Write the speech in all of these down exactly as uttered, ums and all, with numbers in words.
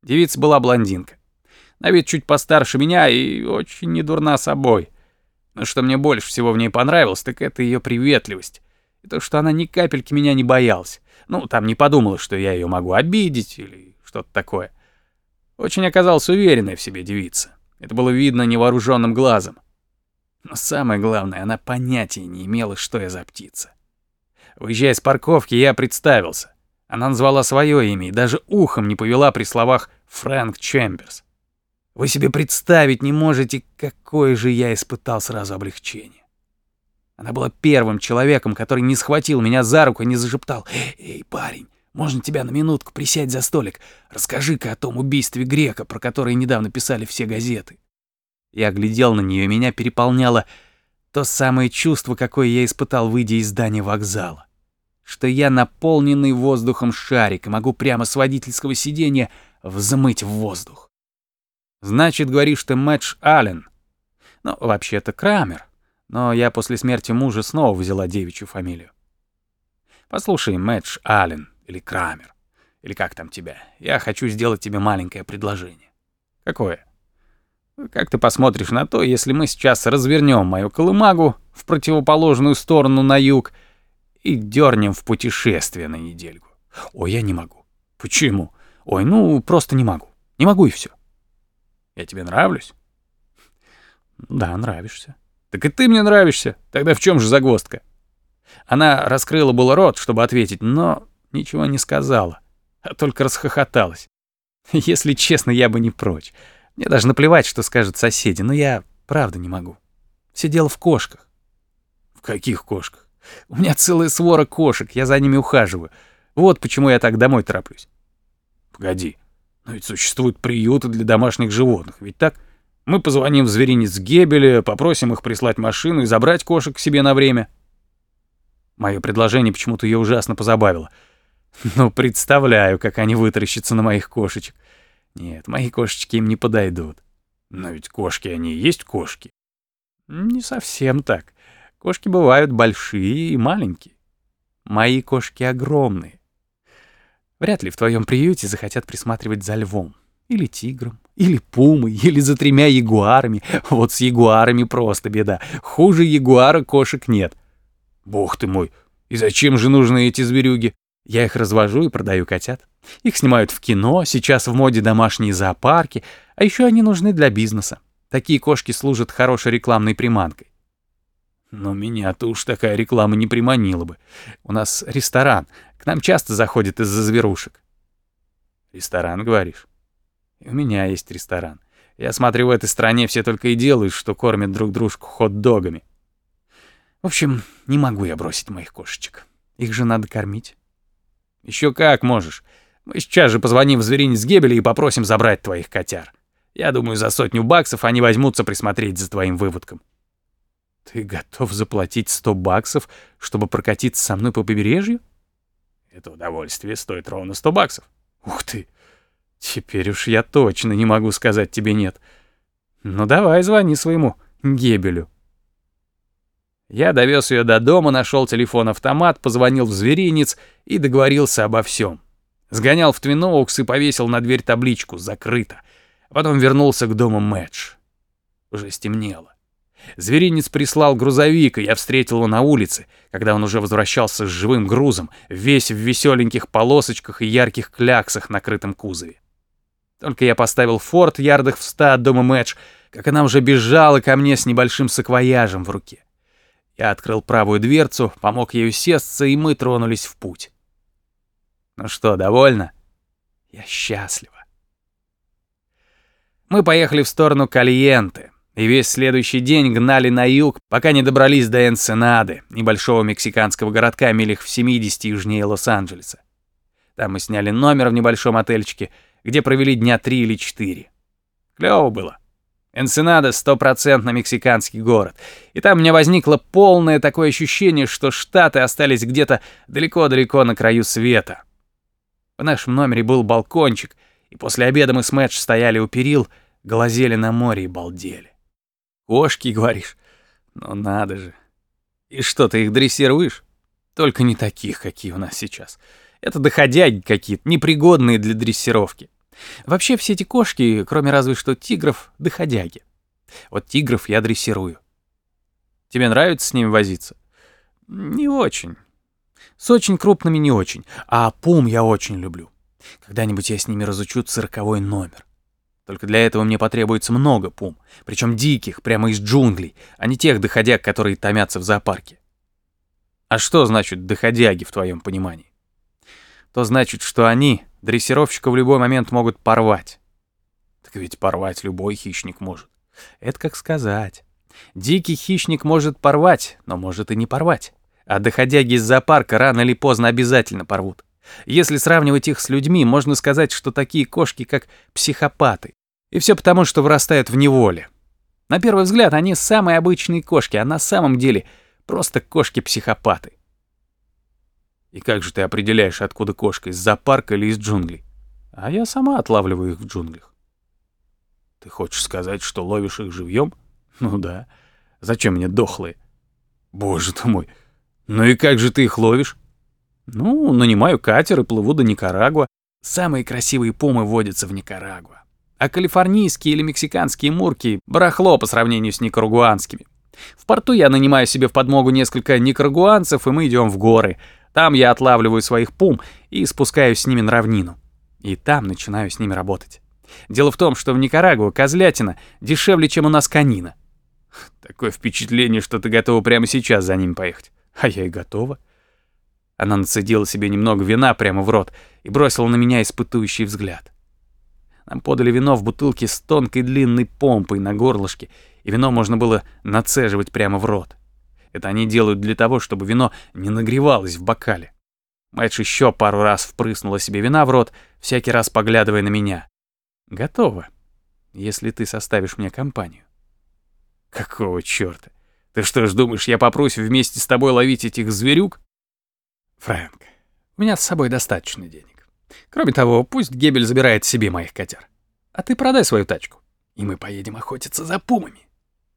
Девица была блондинка. На вид чуть постарше меня и очень недурна собой. Но что мне больше всего в ней понравилось, так это ее приветливость. И то, что она ни капельки меня не боялась. Ну, там не подумала, что я ее могу обидеть или что-то такое. Очень оказалась уверенная в себе девица. Это было видно невооруженным глазом. Но самое главное, она понятия не имела, что я за птица. Выезжая с парковки, я представился. Она назвала свое имя и даже ухом не повела при словах «Фрэнк Чемберс». Вы себе представить не можете, какое же я испытал сразу облегчение. Она была первым человеком, который не схватил меня за руку и не зашептал: «Эй, парень, можно тебя на минутку? Присядь за столик. Расскажи-ка о том убийстве грека, про которое недавно писали все газеты». Я глядел на нее, и меня переполняло то самое чувство, какое я испытал, выйдя из здания вокзала. Что я наполненный воздухом шарик и могу прямо с водительского сиденья взмыть в воздух. «Значит, говоришь, ты Мэдж Аллен?» «Ну, вообще-то Крамер, но я после смерти мужа снова взяла девичью фамилию». «Послушай, Мэдж Аллен или Крамер, или как там тебя, я хочу сделать тебе маленькое предложение». «Какое?» «Как ты посмотришь на то, если мы сейчас развернем мою колымагу в противоположную сторону на юг и дернем в путешествие на недельку?» «Ой, я не могу». «Почему?» «Ой, ну, просто не могу. Не могу и все». «Я тебе нравлюсь?» «Да, нравишься». «Так и ты мне нравишься. Тогда в чем же загвоздка?» Она раскрыла было рот, чтобы ответить, но ничего не сказала, а только расхохоталась. Если честно, я бы не прочь. Мне даже наплевать, что скажут соседи, но я правда не могу. Все дело в кошках. В каких кошках? У меня целая свора кошек, я за ними ухаживаю. Вот почему я так домой тороплюсь. Погоди, но ведь существуют приюты для домашних животных, ведь так? Мы позвоним в зверинец Гебеля, попросим их прислать машину и забрать кошек к себе на время. Мое предложение почему-то ее ужасно позабавило. Ну, представляю, как они вытаращатся на моих кошечек. Нет, мои кошечки им не подойдут. Но ведь кошки, они и есть кошки. Не совсем так. Кошки бывают большие и маленькие. Мои кошки огромные. Вряд ли в твоем приюте захотят присматривать за львом. Или тигром, или пумой, или за тремя ягуарами. Вот с ягуарами просто беда. Хуже ягуара кошек нет. Бог ты мой, и зачем же нужны эти зверюги? Я их развожу и продаю котят. Их снимают в кино, сейчас в моде домашние зоопарки, а еще они нужны для бизнеса. Такие кошки служат хорошей рекламной приманкой. Но меня-то уж такая реклама не приманила бы. У нас ресторан, к нам часто заходят из-за зверушек. Ресторан, говоришь? И у меня есть ресторан. Я смотрю, в этой стране все только и делают, что кормят друг дружку хот-догами. В общем, не могу я бросить моих кошечек. Их же надо кормить. Еще как можешь. Мы сейчас же позвоним в зверинец Гебеля и попросим забрать твоих котяр. Я думаю, за сотню баксов они возьмутся присмотреть за твоим выводком. Ты готов заплатить сто баксов, чтобы прокатиться со мной по побережью? Это удовольствие стоит ровно сто баксов. Ух ты! Теперь уж я точно не могу сказать тебе нет. Ну давай, звони своему Гебелю. Я довез ее до дома, нашел телефон-автомат, позвонил в зверинец и договорился обо всем. Сгонял в Твин Оукс и повесил на дверь табличку «Закрыто». Потом вернулся к дому Мэдж. Уже стемнело. Зверинец прислал грузовик, и я встретил его на улице, когда он уже возвращался с живым грузом, весь в веселеньких полосочках и ярких кляксах на крытом кузове. Только я поставил форт ярдах в ста от дома Мэдж, как она уже бежала ко мне с небольшим саквояжем в руке. Я открыл правую дверцу, помог ей усесться, и мы тронулись в путь. Ну что, довольна? Я счастлива. Мы поехали в сторону Кальенте, и весь следующий день гнали на юг, пока не добрались до Энсенады, небольшого мексиканского городка милях в семидесяти южнее Лос-Анджелеса. Там мы сняли номер в небольшом отельчике, где провели дня три или четыре. Клёво было. Энсенада — стопроцентно мексиканский город, и там у меня возникло полное такое ощущение, что Штаты остались где-то далеко-далеко на краю света. В нашем номере был балкончик, и после обеда мы с Мэдж стояли у перил, глазели на море и балдели. Кошки, говоришь? Ну надо же. И что, ты их дрессируешь? Только не таких, какие у нас сейчас. Это доходяги какие-то, непригодные для дрессировки. Вообще все эти кошки, кроме разве что тигров, доходяги. Вот тигров я дрессирую. Тебе нравится с ними возиться? Не очень. С очень крупными не очень. А пум я очень люблю. Когда-нибудь я с ними разучу цирковой номер. Только для этого мне потребуется много пум. Причем диких, прямо из джунглей, а не тех доходяг, которые томятся в зоопарке. А что значит доходяги в твоем понимании? То значит, что они дрессировщика в любой момент могут порвать. Так ведь порвать любой хищник может. Это как сказать. Дикий хищник может порвать, но может и не порвать. А доходяги из зоопарка рано или поздно обязательно порвут. Если сравнивать их с людьми, можно сказать, что такие кошки как психопаты. И все потому, что вырастают в неволе. На первый взгляд они самые обычные кошки, а на самом деле просто кошки-психопаты. И как же ты определяешь, откуда кошка, из зоопарка или из джунглей? А я сама отлавливаю их в джунглях. Ты хочешь сказать, что ловишь их живьем? Ну да. Зачем мне дохлые? Боже ты мой. Ну и как же ты их ловишь? Ну, нанимаю катер и плыву до Никарагуа. Самые красивые пумы водятся в Никарагуа. А калифорнийские или мексиканские мурки — барахло по сравнению с никарагуанскими. В порту я нанимаю себе в подмогу несколько никарагуанцев, и мы идем в горы. Там я отлавливаю своих пум и спускаюсь с ними на равнину. И там начинаю с ними работать. Дело в том, что в Никарагуа козлятина дешевле, чем у нас конина. Такое впечатление, что ты готова прямо сейчас за ними поехать. А я и готова. Она нацедила себе немного вина прямо в рот и бросила на меня испытующий взгляд. Нам подали вино в бутылке с тонкой длинной помпой на горлышке, и вино можно было нацеживать прямо в рот. Это они делают для того, чтобы вино не нагревалось в бокале. Мэдж еще пару раз впрыснула себе вина в рот, всякий раз поглядывая на меня. Готово, если ты составишь мне компанию. Какого чёрта? Ты что ж думаешь, я попрусь вместе с тобой ловить этих зверюк? Фрэнк, у меня с собой достаточно денег. Кроме того, пусть Гебель забирает себе моих котяр. А ты продай свою тачку, и мы поедем охотиться за пумами.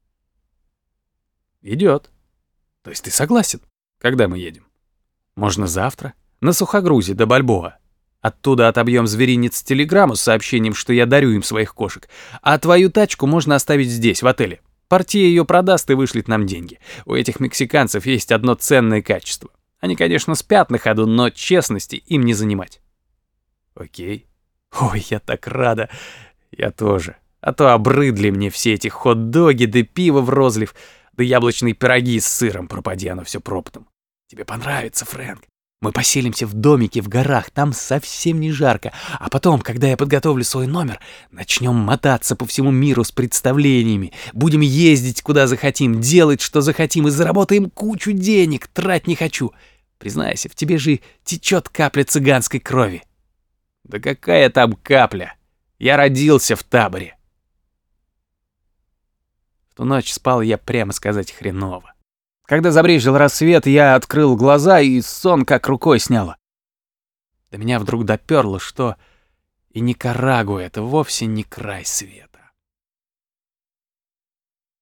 Идёт. То есть ты согласен? Когда мы едем? Можно завтра, на сухогрузе до Бальбоа. Оттуда отобьем зверинец телеграмму с сообщением, что я дарю им своих кошек. А твою тачку можно оставить здесь, в отеле. Портье ее продаст и вышлет нам деньги. У этих мексиканцев есть одно ценное качество. Они, конечно, спят на ходу, но честности им не занимать. Окей. Ой, я так рада. Я тоже. А то обрыдли мне все эти хот-доги, да пиво в розлив, да яблочные пироги с сыром, пропади оно все пропотом. Тебе понравится, Фрэнк. Мы поселимся в домике в горах, там совсем не жарко. А потом, когда я подготовлю свой номер, начнем мотаться по всему миру с представлениями. Будем ездить куда захотим, делать что захотим и заработаем кучу денег, трать не хочу. Признайся, в тебе же течет капля цыганской крови. Да какая там капля? Я родился в таборе. В ту ночь спал я, прямо сказать, хреново. Когда забрезжил рассвет, я открыл глаза, и сон как рукой сняло. До меня вдруг допёрло, что и Никарагуа — это вовсе не край света.